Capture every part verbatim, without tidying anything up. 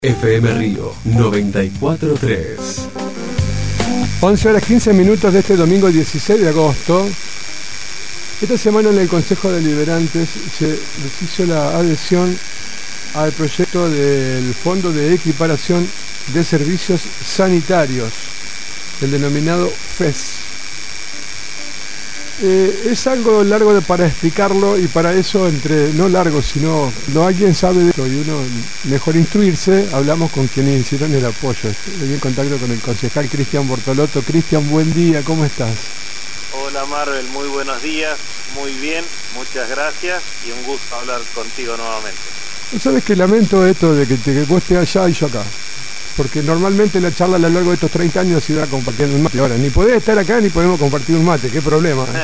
F M Río noventa y cuatro punto tres. once horas quince minutos de este domingo dieciséis de agosto. Esta semana en el Consejo Deliberantes se les hizo la adhesión al proyecto del Fondo de Equiparación de Servicios Sanitarios, el denominado F E S. Eh, es algo largo de, para explicarlo, y para eso, entre no largo, sino no alguien sabe de esto y uno mejor instruirse, hablamos con quienes hicieron el apoyo. Estoy en contacto con el concejal Cristian Bortolotto. Cristian, buen día, ¿cómo estás? Hola Marvel, muy buenos días, muy bien, muchas gracias y un gusto hablar contigo nuevamente. ¿Sabes que lamento esto de que, te, que vos estés allá y yo acá? Porque normalmente la charla a lo largo de estos treinta años se iba compartiendo un mate. Ahora, ni podés estar acá ni podemos compartir un mate, qué problema. ¿eh?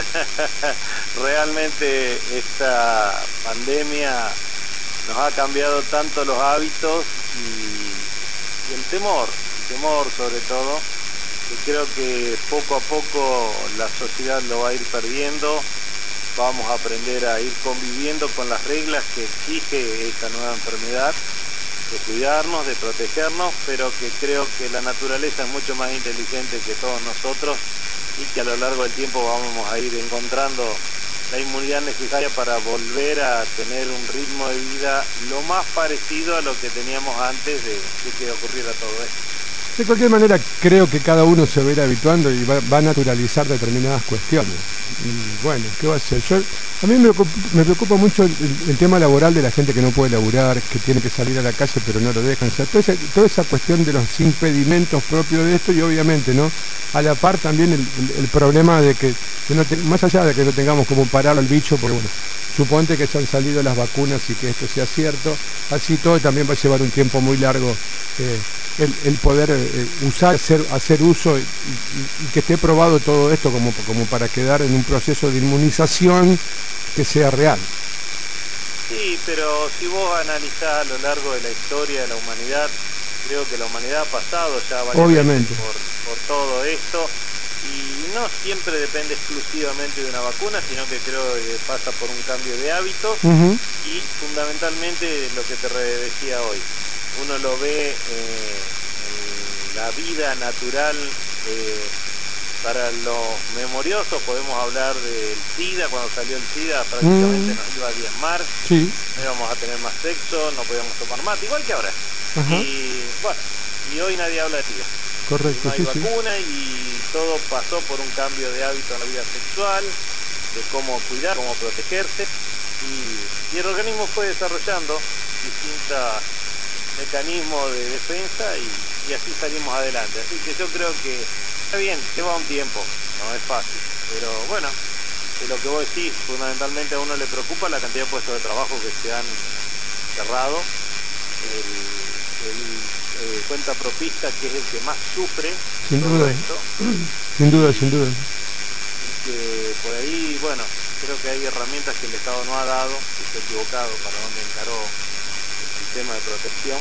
Realmente esta pandemia nos ha cambiado tanto los hábitos y, y el temor, el temor sobre todo, que creo que poco a poco la sociedad lo va a ir perdiendo. Vamos a aprender a ir conviviendo con las reglas que exige esta nueva enfermedad, de cuidarnos, de protegernos, pero que creo que la naturaleza es mucho más inteligente que todos nosotros y que a lo largo del tiempo vamos a ir encontrando la inmunidad necesaria para volver a tener un ritmo de vida lo más parecido a lo que teníamos antes de, de que ocurriera todo esto. De cualquier manera, creo que cada uno se va a ir habituando y va, va a naturalizar determinadas cuestiones. Y bueno, ¿qué va a hacer? Yo, a mí me preocupa, me preocupa mucho el, el, el tema laboral de la gente que no puede laburar, que tiene que salir a la calle pero no lo dejan. O sea, toda esa, toda esa cuestión de los impedimentos propios de esto, y obviamente, ¿no? A la par también el, el, el problema de que, que no te, más allá de que no tengamos como parar al bicho, porque bueno, suponte que ya han salido las vacunas y que esto sea cierto, así todo también va a llevar un tiempo muy largo. Eh, El, el poder eh, usar, hacer, hacer uso y, y, y que esté probado todo esto como, como para quedar en un proceso de inmunización que sea real. Sí, pero si vos analizás a lo largo de la historia de la humanidad, creo que la humanidad ha pasado ya varias Obviamente. veces por, por todo esto, y no siempre depende exclusivamente de una vacuna, sino que creo que pasa por un cambio de hábitos. Uh-huh. Y fundamentalmente lo que te decía hoy, uno lo ve eh, en la vida natural. Eh, para los memoriosos podemos hablar del SIDA. Cuando salió el SIDA prácticamente mm. nos iba a diezmar, sí. No íbamos a tener más sexo, no podíamos tomar mate, igual que ahora. Ajá. Y bueno, y hoy nadie habla de SIDA. Correcto, no hay sí, vacuna, sí. Y todo pasó por un cambio de hábito en la vida sexual, de cómo cuidar, cómo protegerse, y, y el organismo fue desarrollando distintas mecanismo de defensa y, y así salimos adelante. Así que yo creo que está bien, lleva un tiempo, no es fácil, pero bueno, de lo que vos decís, fundamentalmente a uno le preocupa la cantidad de puestos de trabajo que se han cerrado, el, el eh, cuenta propista, que es el que más sufre sin todo duda. esto. Sin duda, sin duda. Y que por ahí, bueno, creo que hay herramientas que el Estado no ha dado, que está equivocado para donde encaró tema de protección,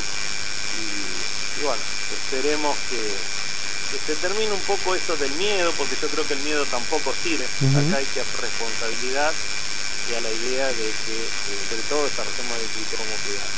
y, y bueno, esperemos que, que se termine un poco esto del miedo, porque yo creo que el miedo tampoco sirve. Uh-huh. Acá hay que responsabilidad y a la idea de que eh, entre todos desarrollemos el criterio como cuidar.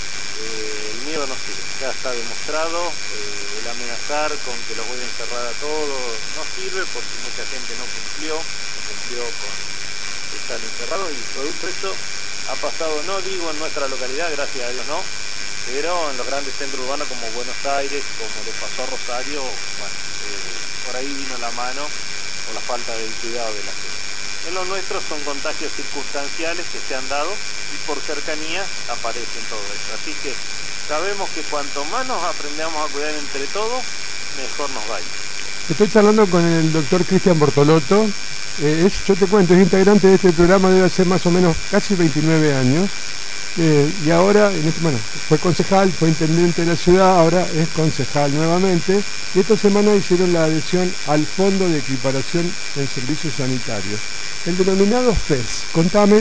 Eh, el miedo no sirve, ya está demostrado. Eh, el amenazar con que los voy a encerrar a todos no sirve, porque mucha gente no cumplió, no cumplió con estar encerrados, y producto de eso ha pasado, no digo en nuestra localidad, gracias a Dios no, pero en los grandes centros urbanos como Buenos Aires, como le pasó a Rosario, bueno, eh, por ahí vino la mano por la falta del cuidado de la gente. En los nuestros son contagios circunstanciales que se han dado y por cercanía aparecen todo esto. Así que sabemos que cuanto más nos aprendamos a cuidar entre todos, mejor nos va a ir. Estoy charlando con el doctor Cristian Bortolotto. Eh, es, yo te cuento, es integrante de este programa, debe ser más o menos casi veintinueve años, eh, y ahora, en este, bueno, fue concejal, fue intendente de la ciudad, ahora es concejal nuevamente, y esta semana hicieron la adhesión al Fondo de Equiparación en Servicios Sanitarios, el denominado F E S. Contame.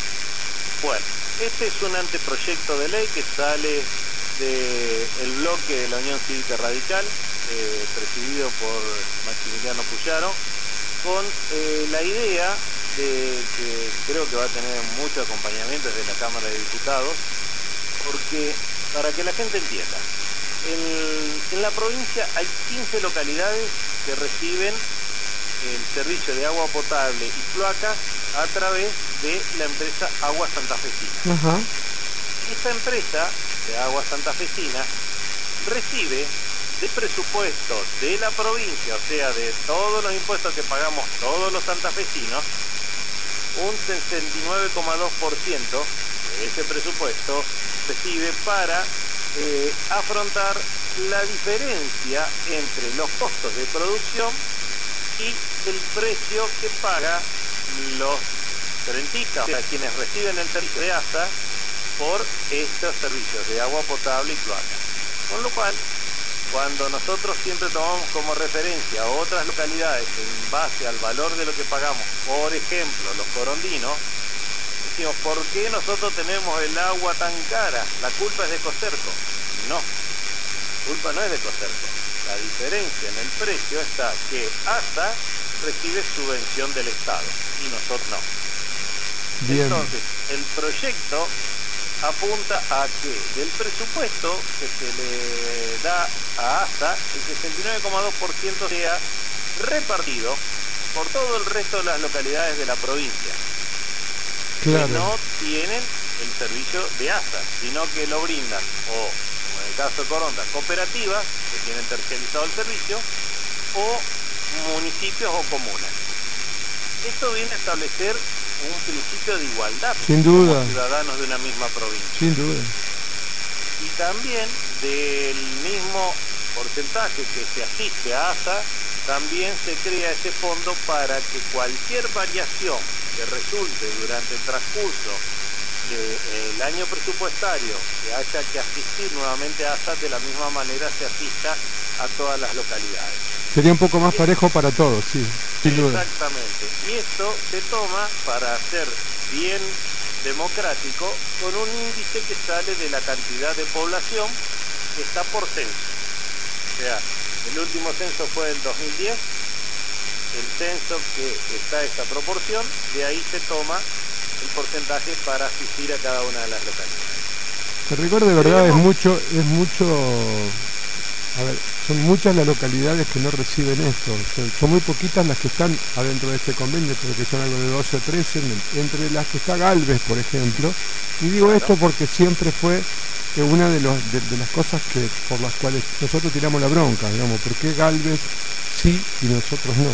Bueno, este es un anteproyecto de ley que sale del bloque de la Unión Cívica Radical, eh, presidido por Maximiliano Puyaro, con eh, la idea de que creo que va a tener mucho acompañamiento desde la Cámara de Diputados, porque para que la gente entienda, En, en la provincia hay quince localidades que reciben el servicio de agua potable y cloacas a través de la empresa Agua Santafesina. Ajá. Esta empresa de Agua Santafesina recibe de presupuesto de la provincia, o sea, de todos los impuestos que pagamos todos los santafesinos, un sesenta y nueve coma dos por ciento de ese presupuesto recibe para eh, afrontar la diferencia entre los costos de producción y el precio que paga los rentistas, o sea, quienes reciben el servicio de ASA por estos servicios de agua potable y cloaca. Con lo cual, cuando nosotros siempre tomamos como referencia a otras localidades en base al valor de lo que pagamos, por ejemplo, los corondinos, decimos, ¿por qué nosotros tenemos el agua tan cara? La culpa es de Coserco. No, la culpa no es de Coserco. La diferencia en el precio está que ASA recibe subvención del Estado y nosotros no. Bien. Entonces, el proyecto apunta a que del presupuesto que se le da a ASA, el sesenta y nueve coma dos por ciento sea repartido por todo el resto de las localidades de la provincia, Claro. que no tienen el servicio de ASA, sino que lo brindan, o como en el caso de Coronda, cooperativas que tienen terciarizado el servicio, o municipios o comunas. Esto viene a establecer un principio de igualdad Sin duda. como ciudadanos de una misma provincia. Sin duda. Y también del mismo porcentaje que se asiste a ASA, también se crea ese fondo para que cualquier variación que resulte durante el transcurso del año presupuestario que haya que asistir nuevamente a ASA, de la misma manera se asista a todas las localidades. Sería un poco más parejo para todos, sí, sin duda. Exactamente. Y esto se toma para ser bien democrático con un índice que sale de la cantidad de población que está por censo. O sea, el último censo fue del dos mil diez, el censo que está esta proporción, de ahí se toma el porcentaje para asistir a cada una de las localidades. El rigor de verdad es mucho, es mucho, a ver, son muchas las localidades que no reciben esto, son, son muy poquitas las que están adentro de este convenio, creo que son algo de doce o trece, entre las que está Galvez, por ejemplo, y digo Claro. esto porque siempre fue eh, una de, los, de, de las cosas que por las cuales nosotros tiramos la bronca, digamos, ¿por qué Galvez sí y nosotros no?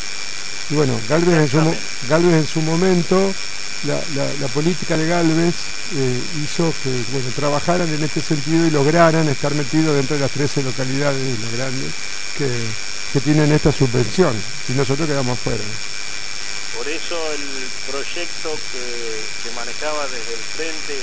Y bueno, Galvez en su, mo- Galvez en su momento, la, la, la política de Galvez eh, hizo que bueno, trabajaran en este sentido y lograran estar metidos dentro de las trece localidades las grandes que, que tienen esta subvención, y nosotros quedamos fuera. Por eso el proyecto que se manejaba desde el frente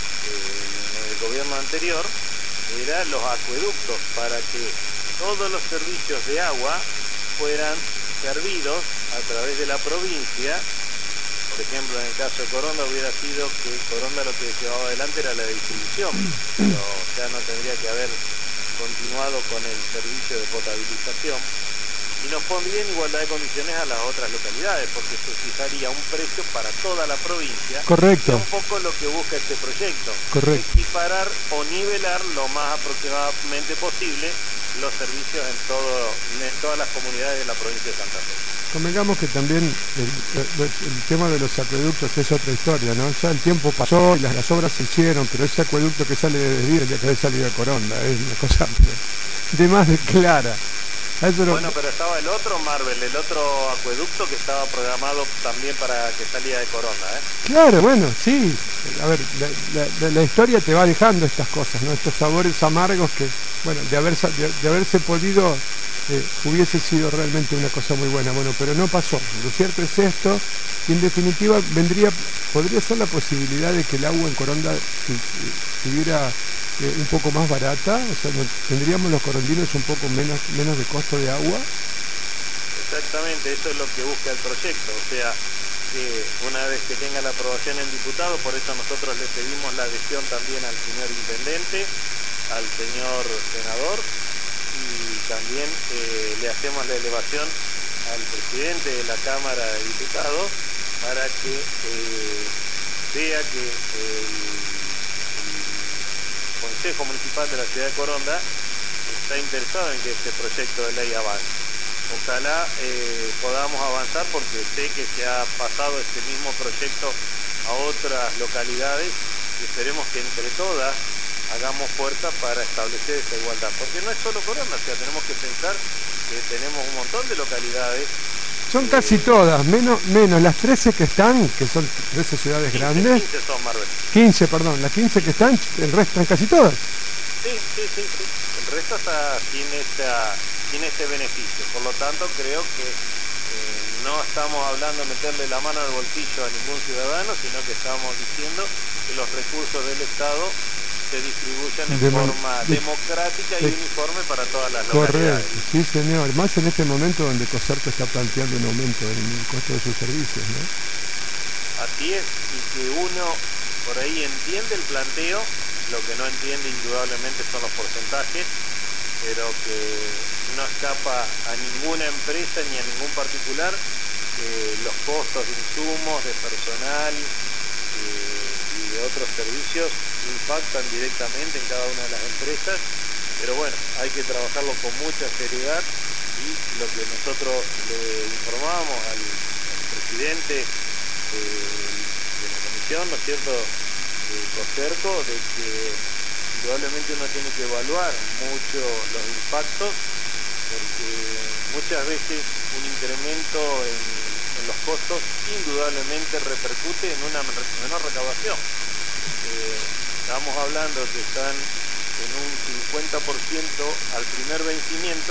eh, en el gobierno anterior era los acueductos, para que todos los servicios de agua fueran servidos a través de la provincia. Por ejemplo, en el caso de Coronda hubiera sido que Coronda lo que llevaba adelante era la distribución, pero ya no tendría que haber continuado con el servicio de potabilización, y nos pondría en igualdad de condiciones a las otras localidades, porque se fijaría un precio para toda la provincia. Correcto. Que es un poco lo que busca este proyecto. Correcto. Equiparar o nivelar lo más aproximadamente posible los servicios en todo en todas las comunidades de la provincia de Santa Fe. Convengamos que también el, el, el tema de los acueductos es otra historia, ¿no? Ya el tiempo pasó y las, las obras se hicieron, pero ese acueducto que sale de Desvío tendría que haber salido de Coronda, es una cosa de más de clara. Eso no... Bueno, pero estaba el otro Marvel, el otro acueducto que estaba programado también para que saliera de Coronda, ¿eh? Claro, bueno, sí. A ver, la, la, la historia te va dejando estas cosas, ¿no? Estos sabores amargos que, bueno, de haberse, de, de haberse podido, eh, hubiese sido realmente una cosa muy buena. Bueno, pero no pasó. Lo cierto es esto, y en definitiva vendría, podría ser la posibilidad de que el agua en Coronda estuviera eh, un poco más barata, o sea, no, tendríamos los corondinos un poco menos, menos de costo de agua. Exactamente, eso es lo que busca el proyecto, o sea, que una vez que tenga la aprobación en diputado, por eso nosotros le pedimos la adhesión también al señor intendente, al señor senador, y también eh, le hacemos la elevación al presidente de la Cámara de Diputados para que eh, vea que el, el Consejo Municipal de la Ciudad de Coronda está interesado en que este proyecto de ley avance. Ojalá eh, podamos avanzar, porque sé que se ha pasado este mismo proyecto a otras localidades y esperemos que entre todas hagamos fuerza para establecer esa igualdad, porque no es solo Coronda, o sea, tenemos que pensar que tenemos un montón de localidades. Son eh, casi todas, menos, menos las trece que están, que son trece ciudades quince, grandes. quince son, Marvel. quince, perdón, las quince que están, el resto están casi todas. Sí, sí, sí, sí. El resto está sin, esta, sin este beneficio. Por lo tanto, creo que eh, no estamos hablando de meterle la mano al bolsillo a ningún ciudadano, sino que estamos diciendo que los recursos del Estado se distribuyan en De, forma de, democrática de, y uniforme para todas las correcto, localidades. sí señor, más en este momento donde Coserco está planteando un aumento en el costo de sus servicios, ¿no? Así es, y que uno por ahí entiende el planteo, lo que no entiende indudablemente son los porcentajes, pero que no escapa a ninguna empresa ni a ningún particular que los costos de insumos, de personal eh, y de otros servicios impactan directamente en cada una de las empresas, pero bueno, hay que trabajarlo con mucha seriedad, y lo que nosotros le informamos al, al presidente de, de la comisión, ¿no es cierto?, de Coserco, de que indudablemente uno tiene que evaluar mucho los impactos, porque muchas veces un incremento en, en los costos indudablemente repercute en una menor recaudación. Eh, estamos hablando que están en un cincuenta por ciento al primer vencimiento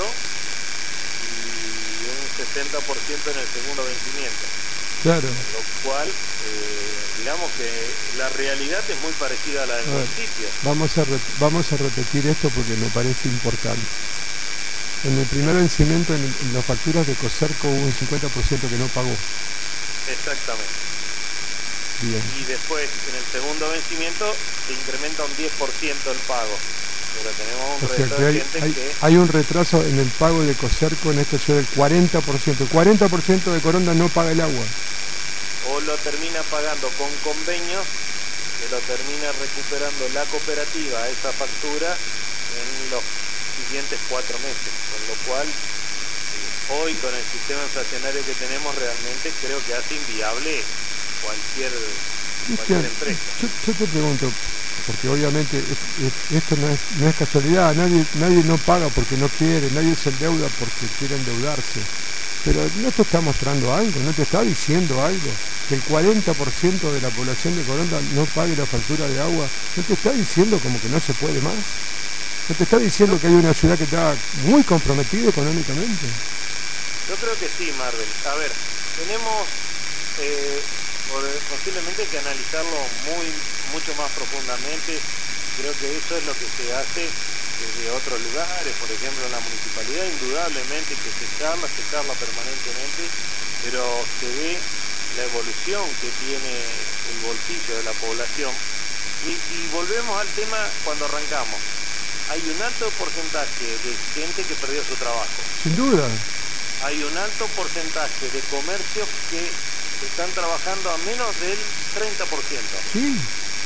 y un sesenta por ciento en el segundo vencimiento. Claro. Lo cual, eh, digamos que la realidad es muy parecida a la del a ver, municipio. Vamos a, vamos a repetir esto porque me parece importante. En el primer vencimiento, en, en las facturas de Coserco, hubo un cincuenta por ciento que no pagó. Exactamente. Bien. Y después, en el segundo vencimiento, se incrementa un diez por ciento el pago. Pero tenemos un O sea resto que de hay, gente hay, que... hay un retraso en el pago de Coserco en esta ciudad del cuarenta por ciento. El cuarenta por ciento de Coronda no paga el agua. O lo termina pagando con convenios, que lo termina recuperando la cooperativa a esa factura en los siguientes cuatro meses. Con lo cual, eh, hoy con el sistema inflacionario que tenemos, realmente creo que hace inviable cualquier, cualquier empresa. Yo, yo te pregunto, porque obviamente es, es, esto no es, no es casualidad, nadie, nadie no paga porque no quiere, nadie se endeuda porque quiere endeudarse, pero no te está mostrando algo, no te está diciendo algo, que el cuarenta por ciento de la población de Coronda no pague la factura de agua, no te está diciendo como que no se puede más, no te está diciendo que hay una ciudad que está muy comprometida económicamente. Yo creo que sí, Marvel. A ver, tenemos... Eh, posiblemente hay que analizarlo muy mucho más profundamente. Creo que eso es lo que se hace desde otros lugares, por ejemplo en la municipalidad, indudablemente que se charla, se charla permanentemente, pero se ve la evolución que tiene el bolsillo de la población. Y, y volvemos al tema cuando arrancamos. Hay un alto porcentaje de gente que perdió su trabajo. Sin duda. Hay un alto porcentaje de comercios que están trabajando a menos del treinta por ciento. Sí.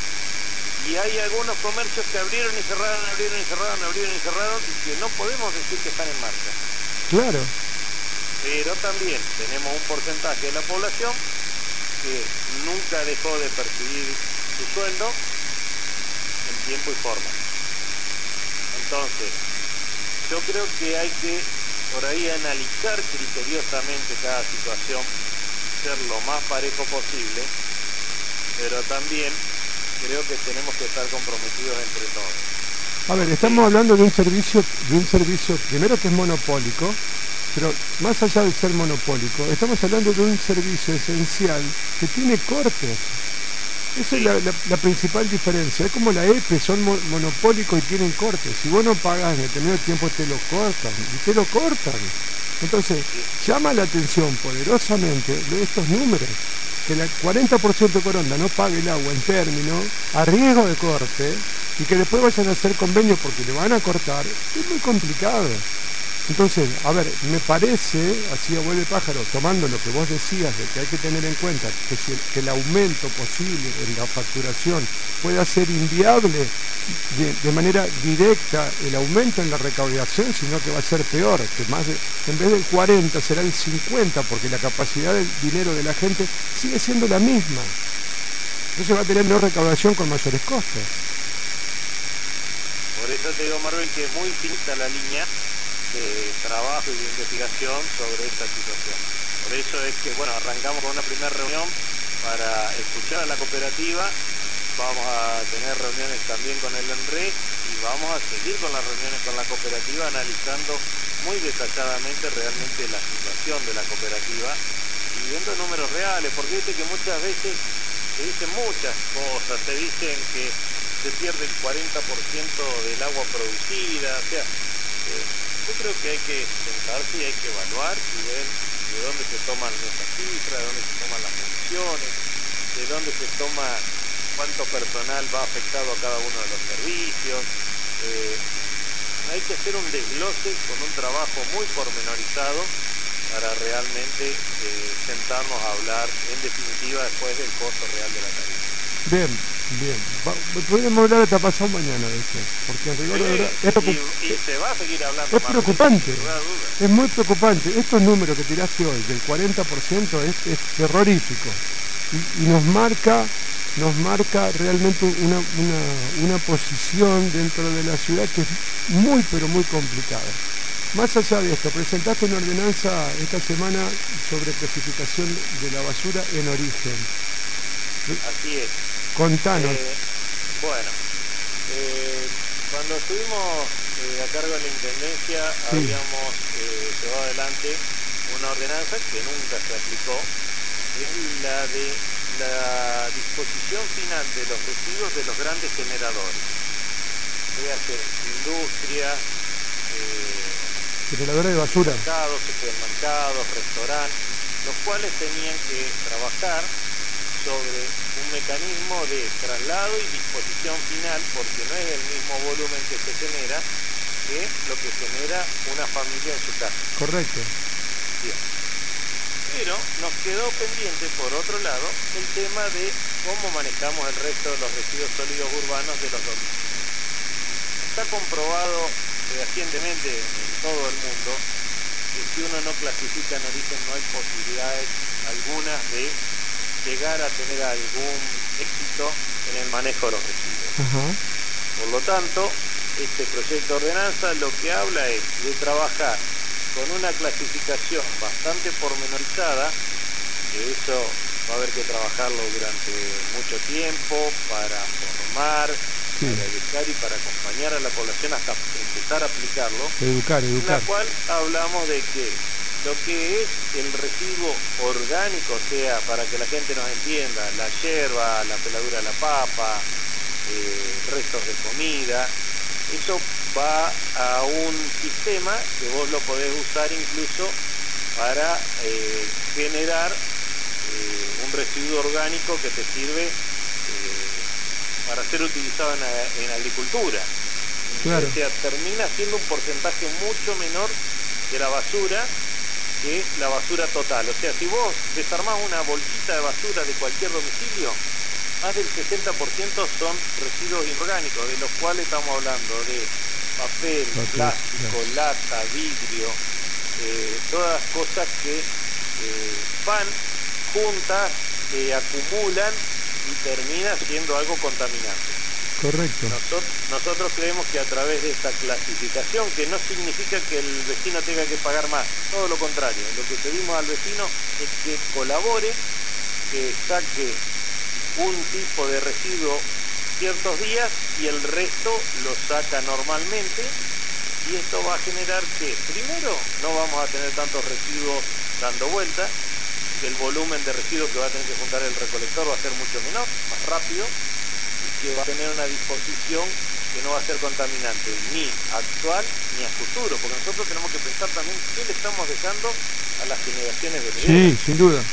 Y hay algunos comercios que abrieron y cerraron, abrieron y cerraron, abrieron y cerraron, y que no podemos decir que están en marcha. Claro. Pero también tenemos un porcentaje de la población que nunca dejó de percibir su sueldo en tiempo y forma. Entonces, yo creo que hay que por ahí analizar criteriosamente cada situación, ser lo más parejo posible, pero también creo que tenemos que estar comprometidos entre todos. A ver, estamos hablando de un servicio, de un servicio primero que es monopólico, pero más allá de ser monopólico, estamos hablando de un servicio esencial que tiene cortes. Esa es la, la, la principal diferencia. Es como la E P E, son mo monopólicos y tienen cortes. Si vos no pagas en determinado tiempo, te lo cortan, y te lo cortan. Entonces, llama la atención poderosamente de estos números, que el cuarenta por ciento de Coronda no pague el agua en término, a riesgo de corte, y que después vayan a hacer convenios porque le van a cortar, es muy complicado. Entonces, a ver, me parece, así a vuelo de pájaro, tomando lo que vos decías de que hay que tener en cuenta que, si el, que el aumento posible en la facturación puede ser inviable de, de manera directa el aumento en la recaudación, sino que va a ser peor, que más de, en vez del cuarenta será el cincuenta, porque la capacidad del dinero de la gente sigue siendo la misma. Entonces va a tener menor recaudación con mayores costos. Por eso te digo, Marvel, que es muy finita la línea de trabajo y de investigación sobre esta situación. Por eso es que, bueno, arrancamos con una primera reunión para escuchar a la cooperativa, vamos a tener reuniones también con el ENRE y vamos a seguir con las reuniones con la cooperativa analizando muy detalladamente realmente la situación de la cooperativa y viendo números reales, porque viste que muchas veces se dicen muchas cosas, se dicen que se pierde el cuarenta por ciento del agua producida, o sea, eh, yo creo que hay que sentarse y hay que evaluar y ver de dónde se toman esas cifras, de dónde se toman las mediciones, de dónde se toma cuánto personal va afectado a cada uno de los servicios. Eh, hay que hacer un desglose con un trabajo muy pormenorizado para realmente eh, sentarnos a hablar en definitiva después del costo real de la tarifa. Bien, bien. Va, podríamos hablar hasta pasado mañana de esto, porque en rigor sí, de verdad es, y, y se va a seguir hablando. Es preocupante, Martín, es muy preocupante. Estos números que tiraste hoy del cuarenta por ciento es, es terrorífico y, y nos marca nos marca realmente una, una, una posición dentro de la ciudad que es muy pero muy complicada. Más allá de esto, presentaste una ordenanza esta semana sobre clasificación de la basura en origen. Así es. Contanos. Eh, bueno, eh, cuando estuvimos eh, a cargo de la Intendencia, sí. habíamos eh, llevado adelante una ordenanza que nunca se aplicó, es la de la disposición final de los residuos de los grandes generadores, fíjate, industria, eh, generadores de basura, mercados, supermercados, restaurantes, los cuales tenían que trabajar sobre un mecanismo de traslado y disposición final, porque no es el mismo volumen que se genera que lo que genera una familia en su casa. Correcto. Bien. Pero nos quedó pendiente, por otro lado, el tema de cómo manejamos el resto de los residuos sólidos urbanos de los domicilios. Está comprobado fehacientemente en todo el mundo que si uno no clasifica en origen no hay posibilidades algunas de llegar a tener algún éxito en el manejo de los residuos. Uh-huh. Por lo tanto, este proyecto de ordenanza lo que habla es de trabajar con una clasificación bastante pormenorizada, que eso va a haber que trabajarlo durante mucho tiempo para formar, sí. para educar y para acompañar a la población hasta empezar a aplicarlo. Educar, educar. En la cual hablamos de que lo que es el residuo orgánico, o sea, para que la gente nos entienda, la yerba, la peladura de la papa, eh, restos de comida, eso va a un sistema que vos lo podés usar incluso para eh, generar eh, un residuo orgánico que te sirve eh, para ser utilizado en, en agricultura. Claro. O sea, termina siendo un porcentaje mucho menor de la basura que la basura total. O sea, si vos desarmás una bolsita de basura de cualquier domicilio, más del sesenta por ciento son residuos inorgánicos, de los cuales estamos hablando de papel, papel plástico, claro. lata, vidrio, eh, todas cosas que eh, van juntas, se acumulan y termina siendo algo contaminante. Correcto. Nosotros, nosotros creemos que a través de esta clasificación, que no significa que el vecino tenga que pagar más, todo lo contrario, lo que pedimos al vecino es que colabore, que saque un tipo de residuo ciertos días y el resto lo saca normalmente, y esto va a generar que primero no vamos a tener tantos residuos dando vuelta, que el volumen de residuos que va a tener que juntar el recolector va a ser mucho menor, más rápido, y que va a tener una disposición que no va a ser contaminante ni actual ni a futuro, porque nosotros tenemos que pensar también qué le estamos dejando a las generaciones venideras. Sí, sin duda.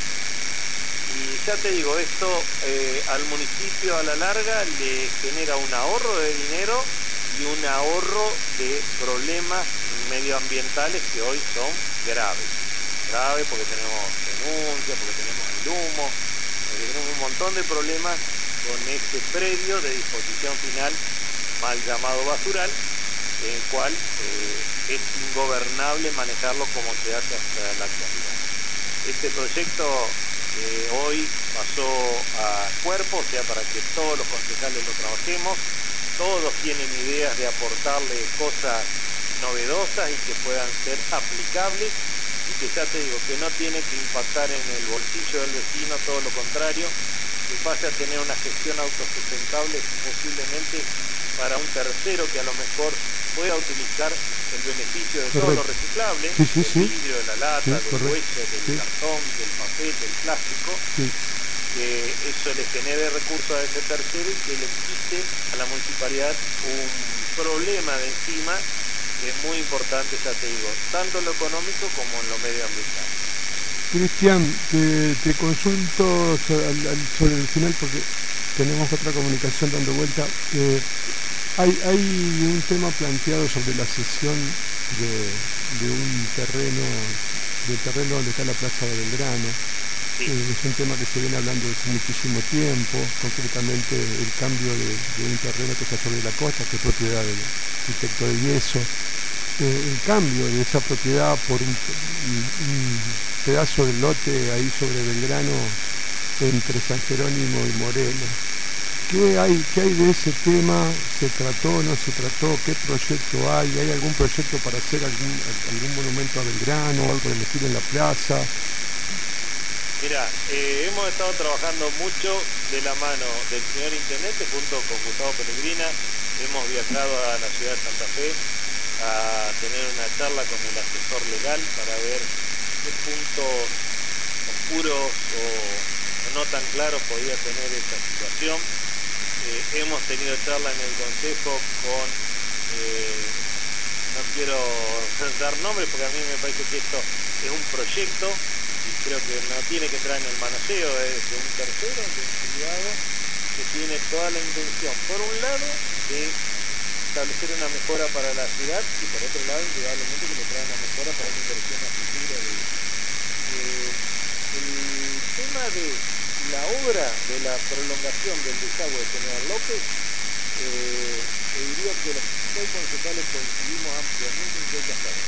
Y ya te digo, esto eh, al municipio a la larga le genera un ahorro de dinero y un ahorro de problemas medioambientales que hoy son graves. Graves porque tenemos denuncias, porque tenemos el humo, porque tenemos un montón de problemas con ese predio de disposición final, mal llamado basural, en el cual eh, es ingobernable manejarlo como se hace hasta la actualidad. Este proyecto eh, hoy pasó a cuerpo, o sea, para que todos los concejales lo trabajemos, todos tienen ideas de aportarle cosas novedosas y que puedan ser aplicables, y que ya te digo, que no tiene que impactar en el bolsillo del vecino, todo lo contrario, que pase a tener una gestión autosustentable posiblemente para un tercero que a lo mejor pueda utilizar el beneficio de todo lo reciclable, sí, sí, del sí. vidrio, de la lata, Sí, del correcto. hueso, del Sí. cartón, del papel, del plástico, Sí. que eso le genere recursos a ese tercero y que le quite a la municipalidad un problema de encima que es muy importante, ya te digo, tanto en lo económico como en lo medioambiental. Cristian, te, te consulto sobre, al, al, sobre el final porque tenemos otra comunicación dando vuelta. Eh, hay, hay un tema planteado sobre la cesión de, de un terreno, del terreno donde está la Plaza de Belgrano. Sí. Eh, es un tema que se viene hablando desde muchísimo tiempo, concretamente el cambio de, de un terreno que está sobre la costa, que es propiedad del arquitecto de Yeso. Eh, el cambio de esa propiedad por un, un, un pedazo de lote ahí sobre Belgrano entre San Jerónimo y Moreno. ¿Qué hay, qué hay de ese tema? ¿Se trató, no se trató? ¿Qué proyecto hay? ¿Hay algún proyecto para hacer algún, algún monumento a Belgrano o algo por el estilo en la plaza? Mira, eh, hemos estado trabajando mucho de la mano del señor Intendente junto con Gustavo Pellegrina. Hemos viajado a la ciudad de Santa Fe a tener una charla con el asesor legal para ver qué puntos oscuros o, o no tan claros podía tener esta situación. Eh, hemos tenido charla en el consejo con, eh, no quiero dar nombres porque a mí me parece que esto es un proyecto y creo que no tiene que entrar en el manoseo de, de un tercero, de un privado, que tiene toda la intención, por un lado, de establecer una mejora para la ciudad y por otro lado, indudablemente, que le trae una mejora para una inversión a futuro. De, eh, el tema de la obra de la prolongación del desagüe de General López, eh, te diría que los seis concejales coincidimos ampliamente en que hay que hacerlo.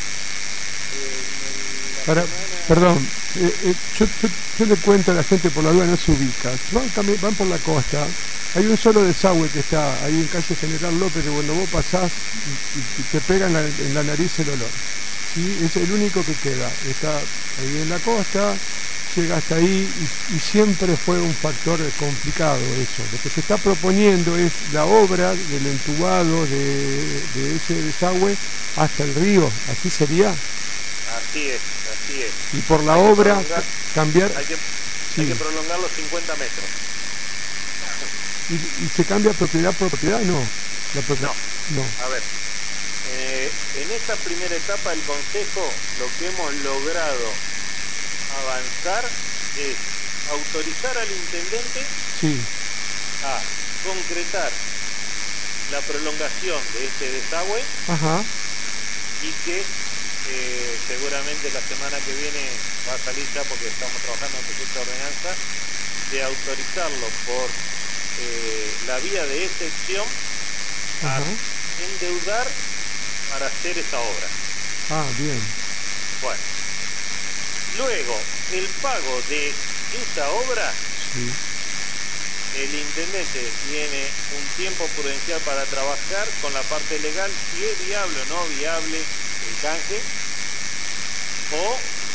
Eh, Para, semana... Perdón, eh, eh, yo, yo, yo le cuento a la gente, por la duda no se ubica. Van, van por la costa, hay un solo desagüe que está ahí en calle General López, que cuando vos pasás y, y te pega en la, en la nariz el olor. ¿Sí? Es el único que queda, está ahí en la costa, llega hasta ahí y, y siempre fue un factor complicado eso. Lo que se está proponiendo es la obra del entubado de, de ese desagüe hasta el río, ¿así sería? Así es, así es. Y por la hay obra cambiar... Hay que, sí. hay que prolongar los cincuenta metros. ¿Y, y se cambia propiedad por propiedad? No. La propiedad, no. no. A ver, eh, en esta primera etapa del Consejo lo que hemos logrado avanzar es autorizar al Intendente sí. a concretar la prolongación de este desagüe. Ajá. Y que eh, seguramente la semana que viene va a salir ya, porque estamos trabajando en proyecto de ordenanza, de autorizarlo por eh, la vía de excepción a Ajá. endeudar para hacer esa obra. Ah, bien. Bueno, luego el pago de esa obra, sí. el Intendente tiene un tiempo prudencial para trabajar con la parte legal, si es viable o no viable el canje, o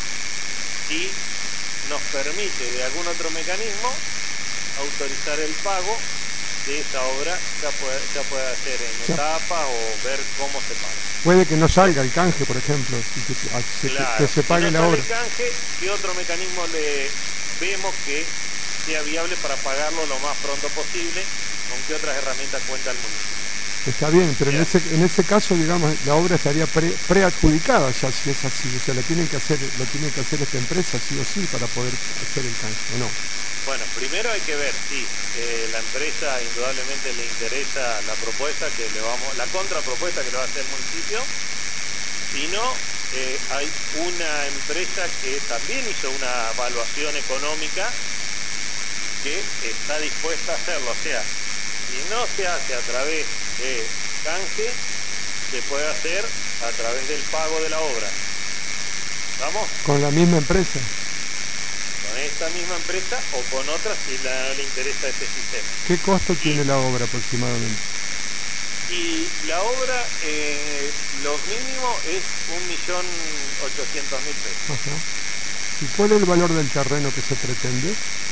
si nos permite de algún otro mecanismo autorizar el pago de esa obra, ya puede, ya puede hacer en etapa o ver cómo se paga. Puede que no salga el canje, por ejemplo, y que, se, claro, que se pague si no la obra. El canje, ¿qué otro mecanismo le vemos que sea viable para pagarlo lo más pronto posible? ¿Con qué otras herramientas cuenta el municipio? Está bien, pero en ese, en ese caso, digamos, la obra estaría pre, preadjudicada ya, si es así. O sea, la tienen que hacer, lo tiene que hacer esta empresa sí o sí para poder hacer el canje, ¿o no? Bueno, primero hay que ver si eh, la empresa indudablemente le interesa la propuesta que le vamos, la contrapropuesta que le va a hacer el municipio, sino eh, hay una empresa que también hizo una evaluación económica que está dispuesta a hacerlo. O sea, si no se hace a través de canje, se puede hacer a través del pago de la obra. ¿Vamos? ¿Con la misma empresa? Con esta misma empresa o con otras si la, le interesa este sistema. ¿Qué costo y, tiene la obra aproximadamente? Y la obra, eh, lo mínimo es un millón ochocientos mil pesos. Ajá. ¿Y cuál es el valor del terreno que se pretende?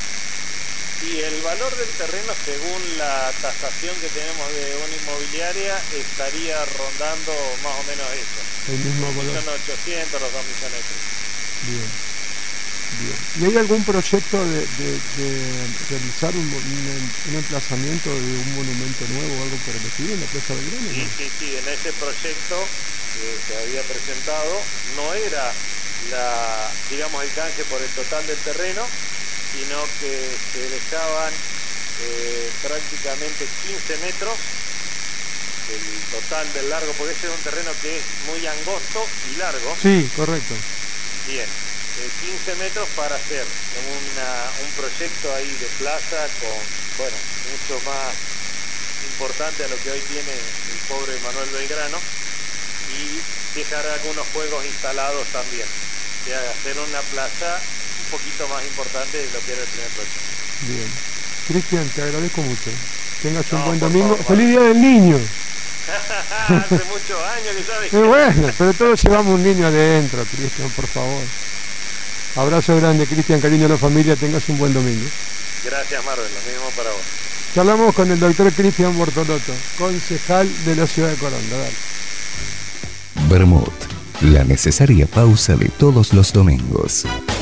Y el valor del terreno, según la tasación que tenemos de una inmobiliaria, estaría rondando más o menos eso. El mismo valor. un millón ochocientos, los dos millones de pesos. Bien. Bien. ¿Y hay algún proyecto de, de, de realizar un, un, un emplazamiento de un monumento nuevo o algo por el estilo en la Plaza Belgrano? Sí, ¿no? sí, sí. En ese proyecto que se había presentado no era la, digamos, el canje por el total del terreno, sino que se dejaban eh, prácticamente quince metros del total del largo, porque ese es un terreno que es muy angosto y largo. Sí, correcto. Bien, eh, quince metros para hacer una, un proyecto ahí de plaza con, bueno, mucho más importante a lo que hoy tiene el pobre Manuel Belgrano, y dejar algunos juegos instalados también. O sea, hacer una plaza un poquito más importante de lo que era el primer proyecto. Bien. Cristian, te agradezco mucho. Tengas un No, buen por domingo. favor, ¡Feliz Día del Niño! Hace muchos años que sabes. Eh, bueno, pero todos llevamos un niño adentro, Cristian, por favor. Abrazo grande, Cristian, cariño a la familia, tengas un buen domingo. Gracias, Marvel, lo mismo para vos. Charlamos con el doctor Cristian Bortolotto, concejal de la ciudad de Coronda. Dale. Vermut, la necesaria pausa de todos los domingos.